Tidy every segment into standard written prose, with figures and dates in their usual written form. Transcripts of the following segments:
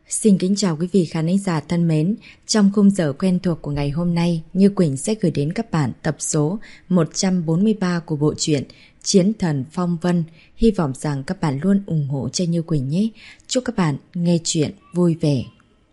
Xin kính chào quý vị khán giả thân mến. Trong khung giờ quen thuộc của ngày hôm nay, Như Quỳnh sẽ gửi đến các bạn tập số 143 của bộ truyện Chiến Thần Phong Vân. Hy vọng rằng các bạn luôn ủng hộ cho Như Quỳnh nhé. Chúc các bạn nghe chuyện vui vẻ.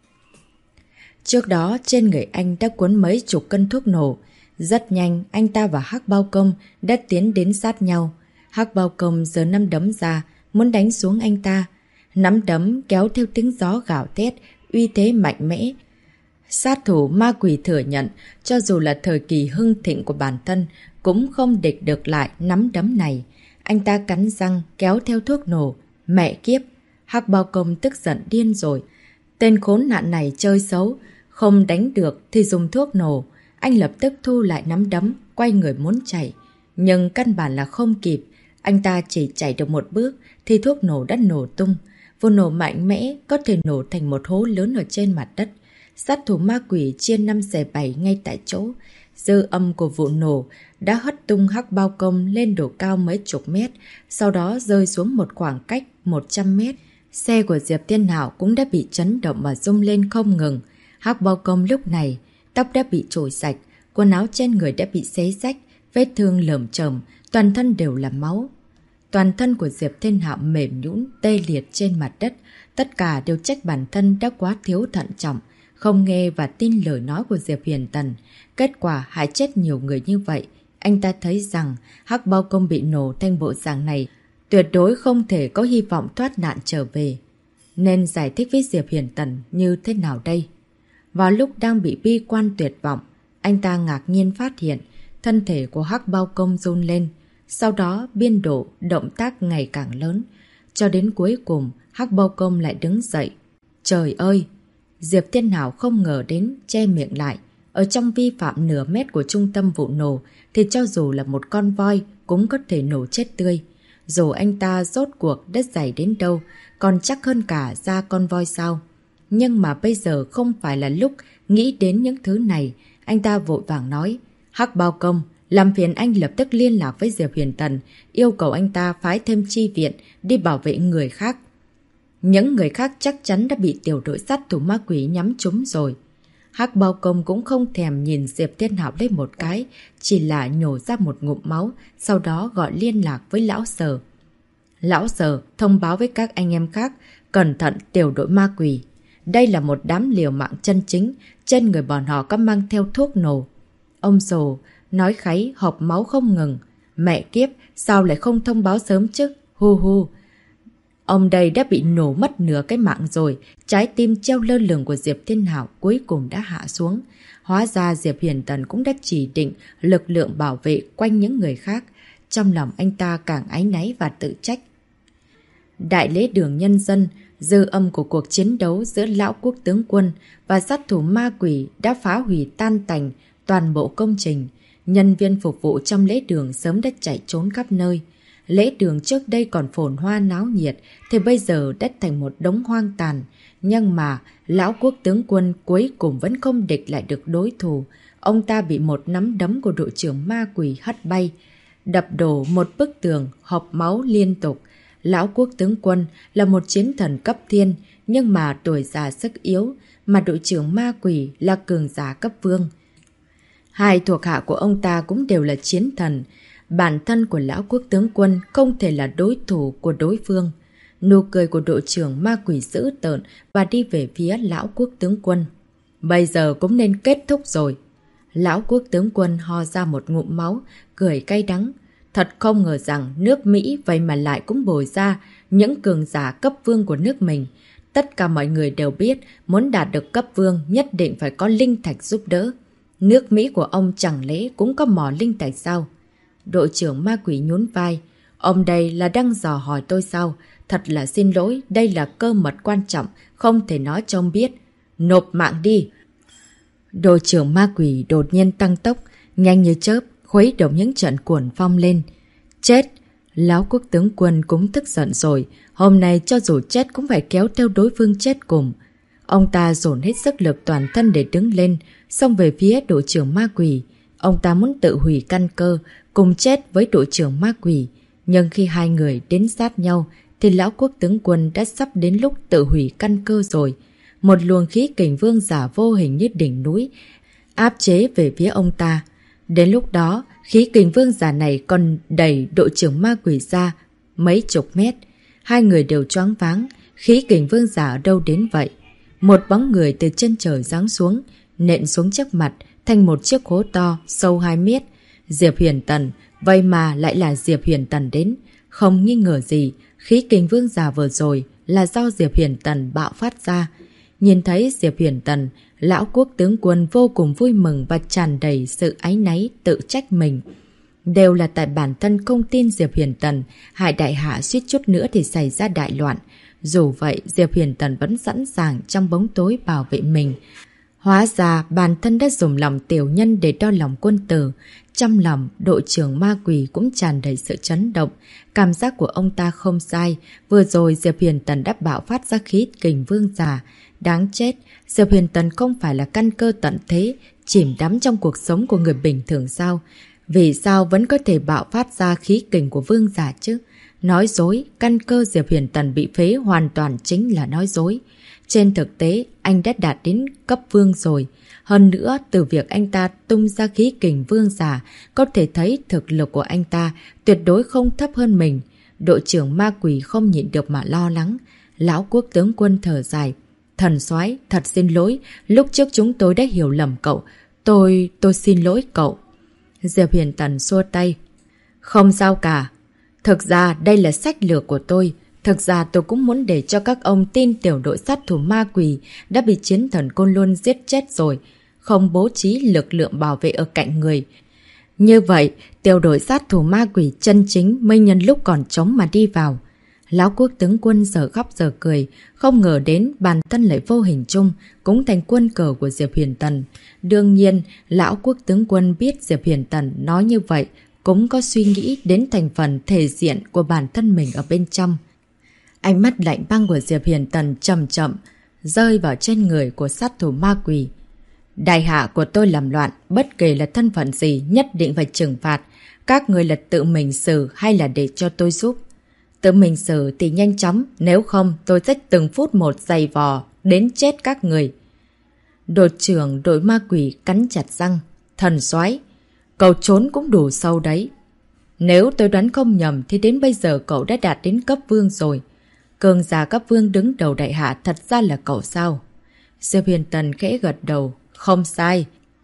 Trước đó, trên người anh đã cuốn mấy chục cân thuốc nổ. Rất nhanh, anh ta và Hắc Bao Công đã tiến đến sát nhau. Hắc Bao Công giơ nắm đấm ra, muốn đánh xuống anh ta. Nắm đấm kéo theo tiếng gió gào thét, uy thế mạnh mẽ. Sát thủ ma quỷ thừa nhận, cho dù là thời kỳ hưng thịnh của bản thân, cũng không địch được lại nắm đấm này. Anh ta cắn răng kéo theo thuốc nổ. Mẹ kiếp! Hắc Bao Công tức giận điên rồi. Tên khốn nạn này chơi xấu, không đánh được thì dùng thuốc nổ. Anh lập tức thu lại nắm đấm, quay người muốn chạy. Nhưng căn bản là không kịp. Anh ta chỉ chạy được một bước thì thuốc nổ đã nổ tung. Vụ nổ mạnh mẽ có thể nổ thành một hố lớn ở trên mặt đất. Sát thủ ma quỷ chia 5 xẻ 7 ngay tại chỗ. Dư âm của vụ nổ đã hất tung Hắc Bao Công lên độ cao mấy chục mét, sau đó rơi xuống một khoảng cách 100 mét. Xe của Diệp Thiên Hạo cũng đã bị chấn động và rung lên không ngừng. Hắc Bao Công lúc này, tóc đã bị trồi sạch, quần áo trên người đã bị xé rách, vết thương lởm chởm, toàn thân đều là máu. Toàn thân của Diệp Thiên Hạo mềm nhũn tê liệt trên mặt đất, tất cả đều trách bản thân đã quá thiếu thận trọng, không nghe và tin lời nói của Diệp Huyền Tần. Kết quả hại chết nhiều người như vậy. Anh ta thấy rằng Hắc Bao Công bị nổ thành bộ dạng này, tuyệt đối không thể có hy vọng thoát nạn trở về. Nên giải thích với Diệp Huyền Tần như thế nào đây? Vào lúc đang bị bi quan tuyệt vọng, anh ta ngạc nhiên phát hiện thân thể của Hắc Bao Công run lên. Sau đó biên độ động tác ngày càng lớn. Cho đến cuối cùng Hắc Bao Công lại đứng dậy. Trời ơi! Diệp Thiên Hạo không ngờ đến, che miệng lại. Ở trong vi phạm nửa mét của trung tâm vụ nổ thì cho dù là một con voi cũng có thể nổ chết tươi. Dù anh ta rốt cuộc đất dày đến đâu, còn chắc hơn cả da con voi sao. Nhưng mà bây giờ không phải là lúc nghĩ đến những thứ này. Anh ta vội vàng nói: Hắc Bao Công, làm phiền anh lập tức liên lạc với Diệp Huyền Tần, yêu cầu anh ta phái thêm chi viện đi bảo vệ người khác. Những người khác chắc chắn đã bị tiểu đội sát thủ ma quỷ nhắm trúng rồi. Hắc Bao Công cũng không thèm nhìn Diệp Thiên Hạo lên một cái, chỉ là nhổ ra một ngụm máu, sau đó gọi liên lạc với Lão Sở. Lão Sở thông báo với các anh em khác, cẩn thận tiểu đội ma quỷ. Đây là một đám liều mạng chân chính, trên người bọn họ có mang theo thuốc nổ. Ông Sồ nói kháy hộc máu không ngừng. Mẹ kiếp, sao lại không thông báo sớm chứ? Hu hu. Ông đây đã bị nổ mất nửa cái mạng rồi. Trái tim treo lơ lửng của Diệp Thiên Hạo cuối cùng đã hạ xuống. Hóa ra Diệp Huyền Tần cũng đã chỉ định lực lượng bảo vệ quanh những người khác. Trong lòng anh ta càng áy náy và tự trách. Đại lễ đường nhân dân, dư âm của cuộc chiến đấu giữa Lão Quốc tướng quân và sát thủ ma quỷ đã phá hủy tan tành toàn bộ công trình. Nhân viên phục vụ trong lễ đường sớm đã chạy trốn khắp nơi. Lễ đường trước đây còn phồn hoa náo nhiệt thì bây giờ đã thành một đống hoang tàn. Nhưng mà Lão Quốc tướng quân cuối cùng vẫn không địch lại được đối thủ. Ông ta bị một nắm đấm của đội trưởng ma quỷ hất bay, đập đổ một bức tường, hộc máu liên tục. Lão Quốc tướng quân là một chiến thần cấp thiên, nhưng mà tuổi già sức yếu, mà đội trưởng ma quỷ là cường giả cấp vương. Hai thuộc hạ của ông ta cũng đều là chiến thần. Bản thân của Lão Quốc tướng quân không thể là đối thủ của đối phương. Nụ cười của đội trưởng ma quỷ dữ tợn và đi về phía Lão Quốc tướng quân. Bây giờ cũng nên kết thúc rồi. Lão Quốc tướng quân ho ra một ngụm máu, cười cay đắng. Thật không ngờ rằng nước Mỹ vậy mà lại cũng bồi ra những cường giả cấp vương của nước mình. Tất cả mọi người đều biết muốn đạt được cấp vương nhất định phải có linh thạch giúp đỡ. Nước Mỹ của ông chẳng lẽ cũng có mỏ linh thạch sao? Đội trưởng ma quỷ nhún vai. Ông đây là đang dò hỏi tôi sao? Thật là xin lỗi, đây là cơ mật quan trọng, không thể nói cho ông biết. Nộp mạng đi! Đội trưởng ma quỷ đột nhiên tăng tốc, nhanh như chớp, khuấy động những trận cuộn phong lên. Chết! Lão Quốc tướng quân cũng tức giận rồi. Hôm nay cho dù chết cũng phải kéo theo đối phương chết cùng. Ông ta dồn hết sức lực toàn thân để đứng lên, xông về phía đội trưởng ma quỷ. Ông ta muốn tự hủy căn cơ, cùng chết với đội trưởng ma quỷ. Nhưng khi hai người đến sát nhau, thì Lão Quốc tướng quân đã sắp đến lúc tự hủy căn cơ rồi. một luồng khí kình vương giả vô hình như đỉnh núi, áp chế về phía ông ta. Đến lúc đó, khí kình vương giả này còn đẩy đội trưởng ma quỷ ra mấy chục mét. Hai người đều choáng váng, khí kình vương giả ở đâu đến vậy? Một bóng người từ chân trời giáng xuống, nện xuống trước mặt, thành một chiếc hố to, sâu 2 mét. Diệp Huyền Tần, vậy mà lại là Diệp Huyền Tần đến. Không nghi ngờ gì, khí kình vương giả vừa rồi là do Diệp Huyền Tần bạo phát ra. Nhìn thấy Diệp Huyền Tần, lão quốc tướng quân vô cùng vui mừng và tràn đầy sự áy náy tự trách mình. Đều là tại bản thân không tin Diệp Huyền Tần, hại đại hạ suýt chút nữa thì xảy ra đại loạn. Dù vậy, Diệp Huyền Tần vẫn sẵn sàng trong bóng tối bảo vệ mình. Hóa ra, bản thân đã dùng lòng tiểu nhân để đo lòng quân tử. Trong lòng, đội trưởng ma quỷ cũng tràn đầy sự chấn động. Cảm giác của ông ta không sai. Vừa rồi, Diệp Huyền Tần đã bạo phát ra khí kình vương giả. Đáng chết, Diệp Huyền Tần không phải là căn cơ tận thế, chìm đắm trong cuộc sống của người bình thường sao? Vì sao vẫn có thể bạo phát ra khí kình của vương giả chứ? Nói dối, căn cơ Diệp Huyền Tần bị phế hoàn toàn chính là nói dối. Trên thực tế, anh đã đạt đến cấp vương rồi. Hơn nữa, từ việc anh ta tung ra khí kình vương giả, có thể thấy thực lực của anh ta tuyệt đối không thấp hơn mình. Đội trưởng ma quỷ không nhịn được mà lo lắng. Lão quốc tướng quân thở dài. Thần soái, thật xin lỗi, lúc trước chúng tôi đã hiểu lầm cậu. Tôi xin lỗi cậu. Diệp Huyền Tần xua tay. Không sao cả. Thực ra đây là sách lược của tôi. Thực ra tôi cũng muốn để cho các ông tin tiểu đội sát thủ ma quỷ đã bị chiến thần Côn Luân giết chết rồi. Không bố trí lực lượng bảo vệ ở cạnh người. Như vậy, tiểu đội sát thủ ma quỷ chân chính mới nhân lúc còn trống mà đi vào. Lão quốc tướng quân giờ khóc giờ cười, không ngờ đến bản thân lại vô hình chung, cũng thành quân cờ của Diệp Huyền Tần. Đương nhiên, lão quốc tướng quân biết Diệp Huyền Tần nói như vậy, cũng có suy nghĩ đến thành phần thể diện của bản thân mình ở bên trong. Ánh mắt lạnh băng của Diệp Huyền Tần chậm chậm rơi vào trên người của sát thủ ma quỷ. Đại hạ của tôi làm loạn, bất kể là thân phận gì nhất định phải trừng phạt. Các người là tự mình xử hay là để cho tôi giúp? Tự mình xử thì nhanh chóng, nếu không tôi sẽ từng phút một giày vò đến chết các người. Đội trưởng đội ma quỷ cắn chặt răng. Thần soái, cậu trốn cũng đủ sâu đấy. Nếu tôi đoán không nhầm thì đến bây giờ cậu đã đạt đến cấp vương rồi. Cường giả cấp vương đứng đầu đại hạ thật ra là cậu sao? Diệp Huyền Tần khẽ gật đầu. Không sai.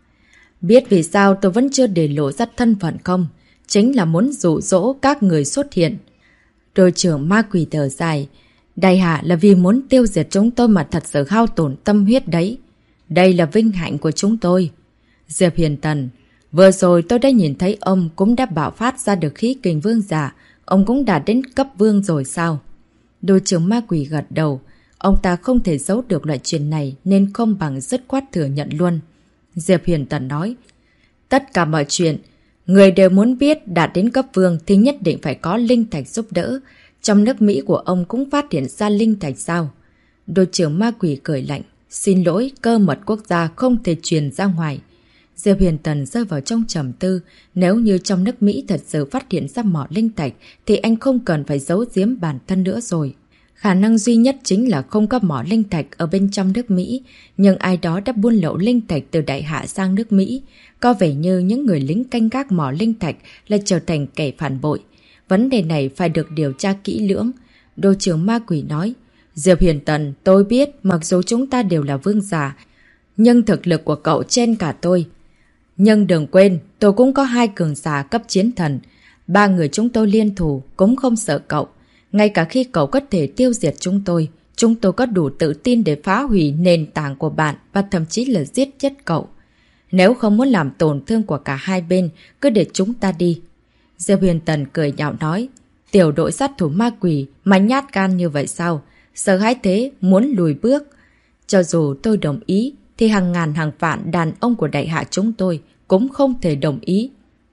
Biết vì sao tôi vẫn chưa để lộ ra thân phận không? Chính là muốn dụ dỗ các người xuất hiện. Đội trưởng ma quỷ thở dài. Đại hạ là vì muốn tiêu diệt chúng tôi mà thật sự hao tổn tâm huyết đấy. Đây là vinh hạnh của chúng tôi. Diệp Huyền Tần, vừa rồi tôi đã nhìn thấy ông cũng đã bạo phát ra được khí kình vương giả. Ông cũng đạt đến cấp vương rồi sao? Đội trưởng ma quỷ gật đầu. Ông ta không thể giấu được loại chuyện này nên không bằng dứt khoát thừa nhận luôn. Diệp Huyền Tần nói. Tất cả mọi chuyện, người đều muốn biết đạt đến cấp vương thì nhất định phải có linh thạch giúp đỡ. Trong nước Mỹ của ông cũng phát hiện ra linh thạch sao? Đội trưởng ma quỷ cười lạnh. Xin lỗi, cơ mật quốc gia không thể truyền ra ngoài. Diệp Huyền Tần rơi vào trong trầm tư. Nếu như trong nước Mỹ thật sự phát hiện ra mỏ linh thạch thì anh không cần phải giấu giếm bản thân nữa rồi. Khả năng duy nhất chính là không có mỏ linh thạch ở bên trong nước Mỹ, nhưng ai đó đã buôn lậu linh thạch từ đại hạ sang nước Mỹ. Có vẻ như những người lính canh gác mỏ linh thạch lại trở thành kẻ phản bội. Vấn đề này phải được điều tra kỹ lưỡng. Đội trưởng ma quỷ nói. Diệp Huyền Tần, tôi biết mặc dù chúng ta đều là vương giả, nhưng thực lực của cậu trên cả tôi. Nhưng đừng quên, tôi cũng có 2 cường giả cấp chiến thần. 3 người chúng tôi liên thủ cũng không sợ cậu. Ngay cả khi cậu có thể tiêu diệt chúng tôi có đủ tự tin để phá hủy nền tảng của bạn và thậm chí là giết chết cậu. Nếu không muốn làm tổn thương của cả hai bên, cứ để chúng ta đi. Diệp Huyền Tần cười nhạo nói. Tiểu đội sát thủ ma quỷ mà nhát gan như vậy sao? Sợ hãi thế, muốn lùi bước. Cho dù tôi đồng ý, thì hàng ngàn hàng vạn đàn ông của đại hạ chúng tôi cũng không thể đồng ý.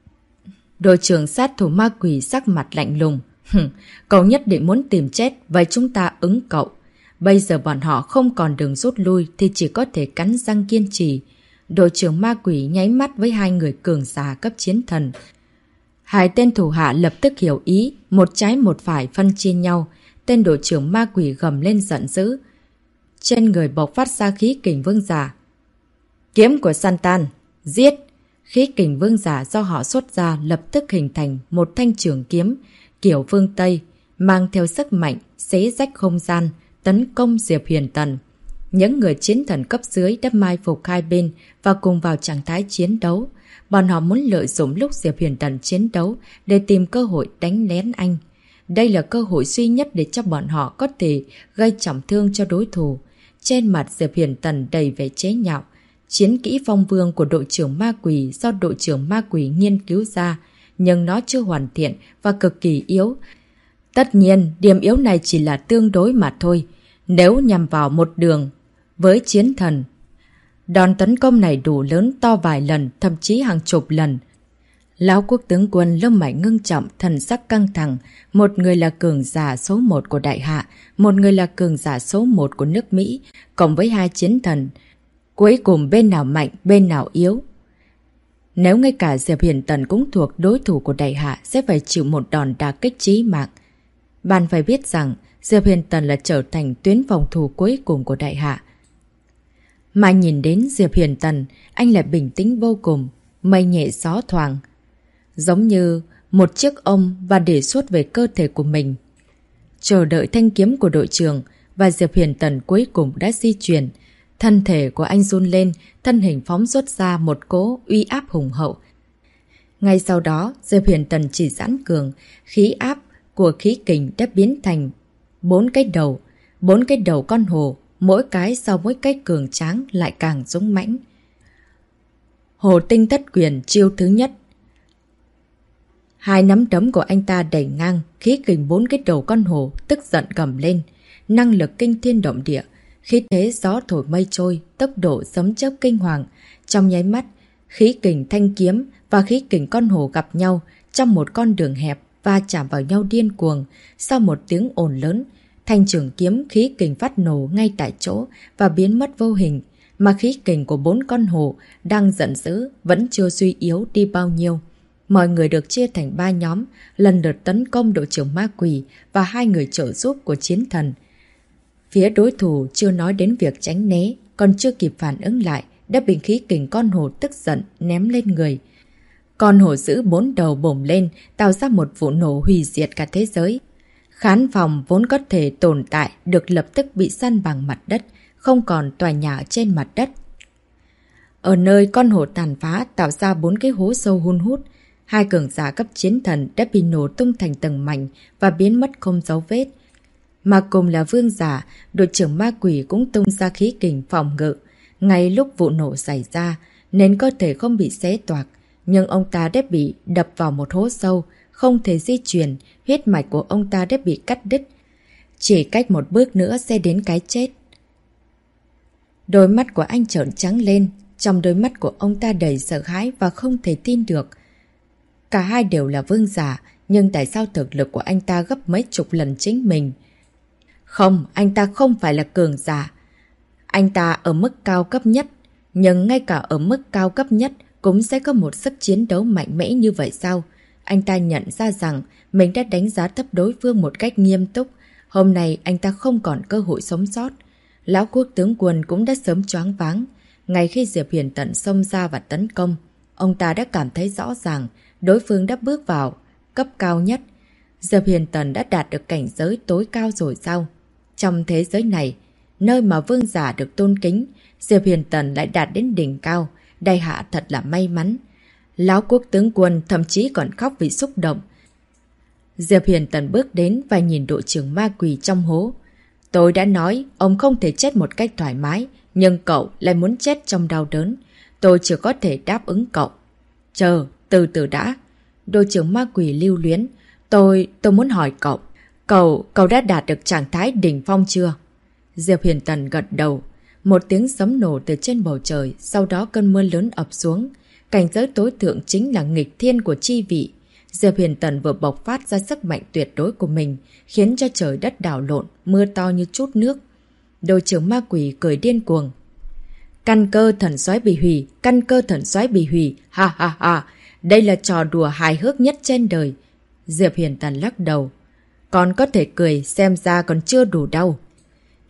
Đội trưởng sát thủ ma quỷ sắc mặt lạnh lùng. Cậu nhất định muốn tìm chết, vậy chúng ta ứng cậu. Bây giờ bọn họ không còn đường rút lui thì chỉ có thể cắn răng kiên trì. Đội trưởng ma quỷ nháy mắt với 2 người cường giả cấp chiến thần. 2 tên thủ hạ lập tức hiểu ý, một trái một phải phân chia nhau. Tên đội trưởng ma quỷ gầm lên giận dữ. trên người bộc phát ra khí kình vương giả. Kiếm của Santan, giết! Khí kình vương giả do họ xuất ra lập tức hình thành một thanh trường kiếm kiểu phương Tây, mang theo sức mạnh, xé rách không gian, tấn công Diệp Huyền Tần. Những người chiến thần cấp dưới đã mai phục hai bên và cùng vào trạng thái chiến đấu. Bọn họ muốn lợi dụng lúc Diệp Huyền Tần chiến đấu để tìm cơ hội đánh lén anh. Đây là cơ hội duy nhất để cho bọn họ có thể gây trọng thương cho đối thủ. Trên mặt Diệp Huyền Tần đầy vẻ chế nhạo. Chiến kỹ phong vương của đội trưởng ma quỷ do đội trưởng ma quỷ nghiên cứu ra, nhưng nó chưa hoàn thiện và cực kỳ yếu. Tất nhiên, điểm yếu này chỉ là tương đối mà thôi. Nếu nhằm vào một đường với chiến thần, đòn tấn công này đủ lớn to vài lần, thậm chí hàng chục lần. Lão quốc tướng quân lông mày ngưng trọng, thần sắc căng thẳng. Một người là cường giả số 1 của đại hạ, một người là cường giả số 1 của nước Mỹ, cộng với hai chiến thần. Cuối cùng bên nào mạnh, bên nào yếu. Nếu ngay cả Diệp Huyền Tần cũng thuộc đối thủ của đại hạ, sẽ phải chịu một đòn đả kích chí mạng. Bạn phải biết rằng Diệp Huyền Tần là trở thành tuyến phòng thủ cuối cùng của đại hạ. Mà nhìn đến Diệp Huyền Tần, anh lại bình tĩnh vô cùng, mây nhẹ gió thoảng. Giống như một chiếc ôm và đề xuất về cơ thể của mình. Chờ đợi thanh kiếm của đội trưởng và Diệp Huyền Tần cuối cùng đã di chuyển. Thân thể của anh run lên, thân hình phóng xuất ra một cỗ uy áp hùng hậu. Ngay sau đó, Diệp Huyền Tần chỉ giãn cường, khí áp của khí kình đã biến thành 4 cái đầu con hổ, mỗi cái sau mỗi cái cường tráng lại càng dũng mãnh. Hồ Tinh Thất Quyền chiêu thứ nhất. Hai nắm đấm của anh ta đẩy ngang, khí kình 4 cái đầu con hổ tức giận gầm lên, năng lực kinh thiên động địa, khí thế gió thổi mây trôi, tốc độ sấm chớp kinh hoàng. Trong nháy mắt, khí kình thanh kiếm và khí kình con hổ gặp nhau trong một con đường hẹp và chạm vào nhau điên cuồng. Sau một tiếng ồn lớn, thanh trường kiếm khí kình phát nổ ngay tại chỗ và biến mất vô hình, mà khí kình của 4 con hổ đang giận dữ vẫn chưa suy yếu đi bao nhiêu. Mọi người được chia thành 3 nhóm, lần lượt tấn công đội trưởng ma quỷ và 2 người trợ giúp của chiến thần. Phía đối thủ chưa nói đến việc tránh né, còn chưa kịp phản ứng lại, đã bị khí kình con hổ tức giận ném lên người. Con hổ giữ 4 đầu bổng lên, tạo ra một vụ nổ hủy diệt cả thế giới. Khán phòng vốn có thể tồn tại được lập tức bị san bằng mặt đất, không còn tòa nhà trên mặt đất. Ở nơi con hổ tàn phá tạo ra 4 cái hố sâu hun hút, 2 cường giả cấp chiến thần đã bị nổ tung thành tầng mảnh và biến mất không dấu vết. Mà cùng là vương giả, đội trưởng ma quỷ cũng tung ra khí kình phòng ngự. Ngay lúc vụ nổ xảy ra, nên cơ thể không bị xé toạc, nhưng ông ta đã bị đập vào một hố sâu, không thể di chuyển, huyết mạch của ông ta đã bị cắt đứt. Chỉ cách một bước nữa sẽ đến cái chết. Đôi mắt của anh trợn trắng lên, trong đôi mắt của ông ta đầy sợ hãi và không thể tin được. Cả hai đều là vương giả, nhưng tại sao thực lực của anh ta gấp mấy chục lần chính mình? Không, anh ta không phải là cường giả. Anh ta ở mức cao cấp nhất, nhưng ngay cả ở mức cao cấp nhất cũng sẽ có một sức chiến đấu mạnh mẽ như vậy sao? Anh ta nhận ra rằng mình đã đánh giá thấp đối phương một cách nghiêm túc. Hôm nay anh ta không còn cơ hội sống sót. Lão quốc tướng quân cũng đã sớm choáng váng. Ngay khi Diệp Huyền Tần xông ra và tấn công, ông ta đã cảm thấy rõ ràng đối phương đã bước vào cấp cao nhất. Diệp Huyền Tần đã đạt được cảnh giới tối cao rồi sao? Trong thế giới này, nơi mà vương giả được tôn kính, Diệp Huyền Tần lại đạt đến đỉnh cao. Đại hạ thật là may mắn. Lão quốc tướng quân thậm chí còn khóc vì xúc động. Diệp Huyền Tần bước đến và nhìn đội trưởng ma quỷ trong hố. Tôi đã nói ông không thể chết một cách thoải mái, nhưng cậu lại muốn chết trong đau đớn. Tôi chỉ có thể đáp ứng cậu. Chờ, từ từ đã. Đội trưởng ma quỷ lưu luyến. Tôi muốn hỏi cậu. Cậu đã đạt được trạng thái đỉnh phong chưa? Diệp Huyền Tần gật đầu. Một tiếng sấm nổ từ trên bầu trời, sau đó cơn mưa lớn ập xuống. Cảnh giới tối thượng chính là nghịch thiên của chi vị. Diệp Huyền Tần vừa bộc phát ra sức mạnh tuyệt đối của mình, khiến cho trời đất đảo lộn, mưa to như chút nước. Đội trưởng ma quỷ cười điên cuồng. Căn cơ thần soái bị hủy, căn cơ thần soái bị hủy, ha ha ha, đây là trò đùa hài hước nhất trên đời. Diệp Huyền Tần lắc đầu. Còn có thể cười, xem ra còn chưa đủ đau.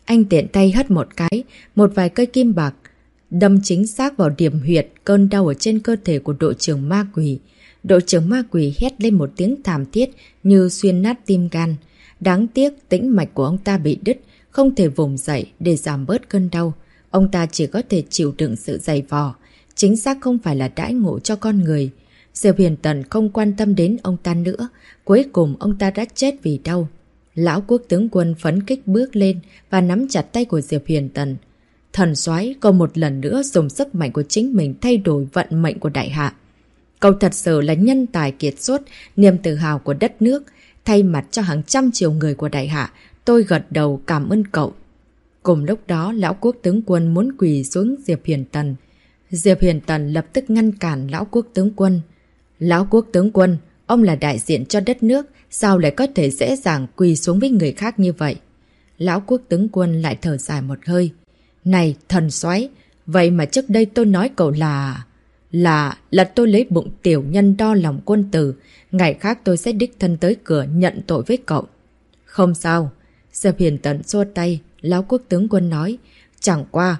Anh tiện tay hất một cái, một vài cây kim bạc đâm chính xác vào điểm huyệt cơn đau ở trên cơ thể của đội trưởng ma quỷ. Đội trưởng ma quỷ hét lên một tiếng thảm thiết như xuyên nát tim gan. Đáng tiếc tĩnh mạch của ông ta bị đứt, không thể vùng dậy để giảm bớt cơn đau. Ông ta chỉ có thể chịu đựng sự dày vò. Chính xác không phải là đãi ngộ cho con người. Diệp Huyền Tần không quan tâm đến ông ta nữa. Cuối cùng ông ta đã chết vì đau. Lão quốc tướng quân phấn khích bước lên và nắm chặt tay của Diệp Huyền Tần. Thần soái còn một lần nữa dùng sức mạnh của chính mình thay đổi vận mệnh của đại hạ. Cậu thật sự là nhân tài kiệt xuất, niềm tự hào của đất nước. Thay mặt cho hàng trăm triệu người của đại hạ, tôi gật đầu cảm ơn cậu. Cùng lúc đó, lão quốc tướng quân muốn quỳ xuống Diệp Huyền Tần. Diệp Huyền Tần lập tức ngăn cản lão quốc tướng quân. Lão quốc tướng quân, ông là đại diện cho đất nước, sao lại có thể dễ dàng quỳ xuống với người khác như vậy? Lão quốc tướng quân lại thở dài một hơi. Này, thần soái, vậy mà trước đây tôi nói cậu là tôi lấy bụng tiểu nhân đo lòng quân tử. Ngày khác tôi sẽ đích thân tới cửa nhận tội với cậu. Không sao. Diệp Huyền Tần xua tay. Lão quốc tướng quân nói. Chẳng qua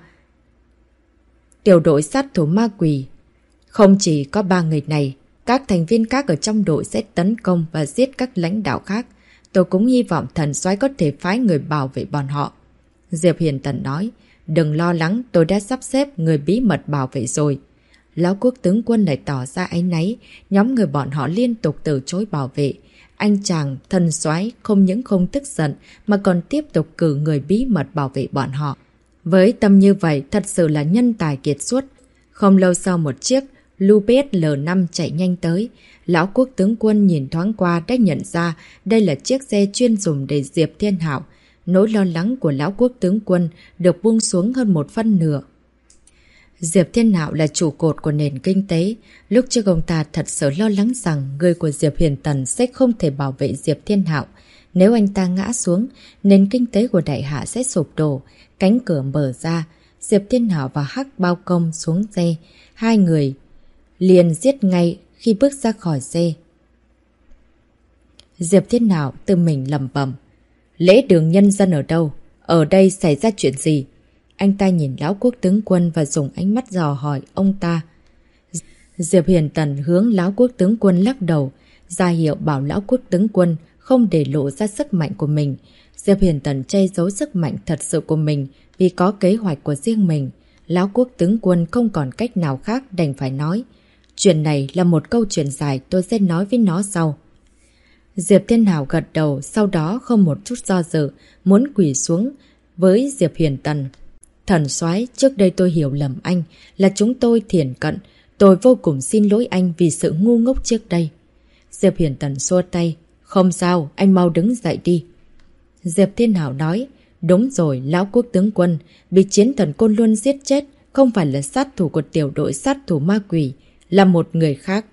tiểu đội sát thủ ma quỷ không chỉ có 3 người này. Các thành viên khác ở trong đội sẽ tấn công và giết các lãnh đạo khác. Tôi cũng hy vọng thần soái có thể phái người bảo vệ bọn họ. Diệp Huyền Tần nói. Đừng lo lắng, tôi đã sắp xếp người bí mật bảo vệ rồi. Lão quốc tướng quân lại tỏ ra áy náy, nhóm người bọn họ liên tục từ chối bảo vệ. Anh chàng thần soái không những không tức giận mà còn tiếp tục cử người bí mật bảo vệ bọn họ. Với tâm như vậy thật sự là nhân tài kiệt xuất. Không lâu sau một chiếc Lupet L5 chạy nhanh tới. Lão quốc tướng quân nhìn thoáng qua đã nhận ra đây là chiếc xe chuyên dùng để Diệp Thiên Hạo. Nỗi lo lắng của lão quốc tướng quân được buông xuống hơn một phân nửa. Diệp Thiên Hạo là trụ cột của nền kinh tế. Lúc trước ông ta thật sự lo lắng rằng người của Diệp Huyền Tần sẽ không thể bảo vệ Diệp Thiên Hạo. Nếu anh ta ngã xuống, nền kinh tế của đại hạ sẽ sụp đổ. Cánh cửa mở ra, Diệp Thiên Hạo và Hắc Bao Công xuống xe. Hai người liền giết ngay khi bước ra khỏi xe. Diệp Thiên Hạo tự mình lẩm bẩm. Lễ đường nhân dân ở đâu? Ở đây xảy ra chuyện gì? Anh ta nhìn lão quốc tướng quân và dùng ánh mắt dò hỏi ông ta. Diệp Huyền Tần hướng lão quốc tướng quân lắc đầu, ra hiệu bảo lão quốc tướng quân không để lộ ra sức mạnh của mình. Diệp Huyền Tần che giấu sức mạnh thật sự của mình vì có kế hoạch của riêng mình. Lão quốc tướng quân không còn cách nào khác đành phải nói. Chuyện này là một câu chuyện dài, tôi sẽ nói với nó sau. Diệp Thiên Hạo gật đầu, sau đó không một chút do dự, muốn quỳ xuống với Diệp Huyền Tần. Thần soái, trước đây tôi hiểu lầm anh, là chúng tôi thiển cận. Tôi vô cùng xin lỗi anh vì sự ngu ngốc trước đây. Diệp Huyền Tần xua tay. Không sao, anh mau đứng dậy đi. Diệp Thiên Hạo nói. Đúng rồi, lão quốc tướng quân, bị chiến thần Côn Luân giết chết, không phải là sát thủ của tiểu đội sát thủ ma quỷ, là một người khác.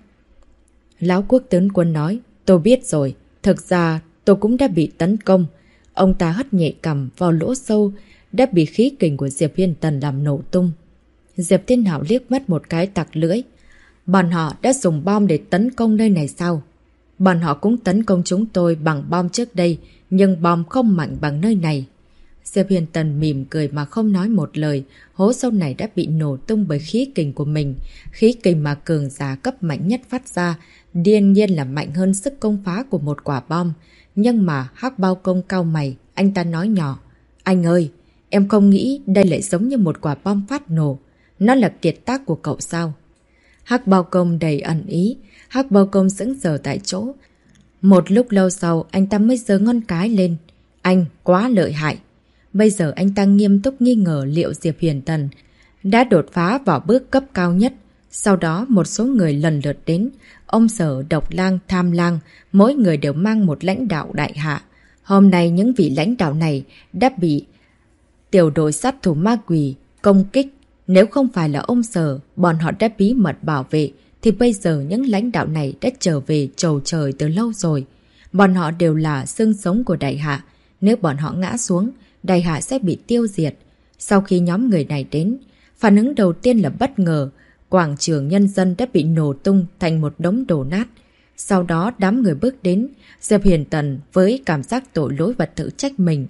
Lão quốc tướng quân nói. Tôi biết rồi, thực ra tôi cũng đã bị tấn công. Ông ta hất nhẹ cằm vào lỗ sâu, đã bị khí kình của Diệp Huyền Tần làm nổ tung. Diệp Thiên Hạo liếc mắt một cái tặc lưỡi. Bọn họ đã dùng bom để tấn công nơi này sao? Bọn họ cũng tấn công chúng tôi bằng bom trước đây, nhưng bom không mạnh bằng nơi này. Diệp Huyền Tần mỉm cười mà không nói một lời. Hố sâu này đã bị nổ tung bởi khí kình của mình. Khí kình mà cường giả cấp mạnh nhất phát ra đương nhiên là mạnh hơn sức công phá của một quả bom. Nhưng mà Hắc Bao Công cau mày, anh ta nói nhỏ. Anh ơi, em không nghĩ đây lại giống như một quả bom phát nổ. Nó là kiệt tác của cậu sao? Hắc Bao Công đầy ẩn ý. Hắc Bao Công sững sờ tại chỗ. Một lúc lâu sau anh ta mới giơ ngón cái lên. Anh quá lợi hại. Bây giờ anh ta nghiêm túc nghi ngờ liệu Diệp Huyền Tần đã đột phá vào bước cấp cao nhất. Sau đó một số người lần lượt đến. Ông Sở, Độc Lang, Tham Lang, mỗi người đều mang một lãnh đạo đại hạ. Hôm nay những vị lãnh đạo này đã bị tiểu đội sát thủ ma quỷ công kích. Nếu không phải là ông Sở, bọn họ đã bí mật bảo vệ, thì bây giờ những lãnh đạo này đã trở về chầu trời từ lâu rồi. Bọn họ đều là xương sống của đại hạ. Nếu bọn họ ngã xuống, đại hạ sẽ bị tiêu diệt. Sau khi nhóm người này đến, phản ứng đầu tiên là bất ngờ. Quảng trường nhân dân đã bị nổ tung thành một đống đổ nát. Sau đó đám người bước đến, Diệp Huyền Tần với cảm giác tội lỗi và tự trách mình.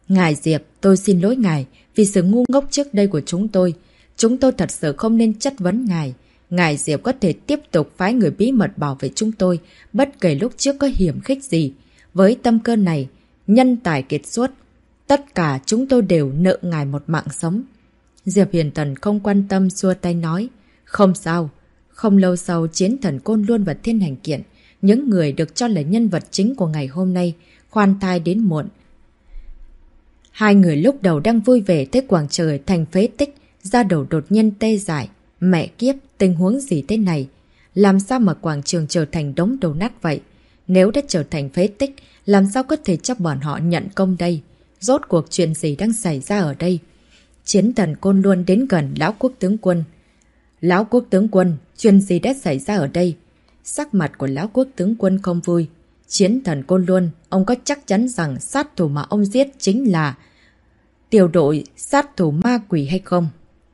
Ngài Diệp, tôi xin lỗi ngài vì sự ngu ngốc trước đây của chúng tôi. Chúng tôi thật sự không nên chất vấn ngài. Ngài Diệp có thể tiếp tục phái người bí mật bảo vệ chúng tôi, bất kể lúc trước có hiểm khích gì. Với tâm cơ này, nhân tài kiệt xuất, tất cả chúng tôi đều nợ ngài một mạng sống. Diệp Huyền Tần không quan tâm xua tay nói, không sao. Không lâu sau, Chiến Thần Côn Luân và Thiên Hành Kiện, những người được cho là nhân vật chính của ngày hôm nay, khoan thai đến muộn. Hai người lúc đầu đang vui vẻ thấy quảng trời thành phế tích, da đầu đột nhiên tê dại. Mẹ kiếp, tình huống gì thế này? Làm sao mà quảng trường trở thành đống đổ nát vậy? Nếu đã trở thành phế tích, làm sao có thể cho bọn họ nhận công đây? Rốt cuộc chuyện gì đang xảy ra ở đây? Chiến Thần Côn Luân đến gần Lão Quốc Tướng Quân. Lão Quốc Tướng Quân, chuyện gì đã xảy ra ở đây? Sắc mặt của Lão Quốc Tướng Quân không vui. Chiến Thần Côn Luân, ông có chắc chắn rằng sát thủ mà ông giết chính là tiểu đội sát thủ ma quỷ hay không?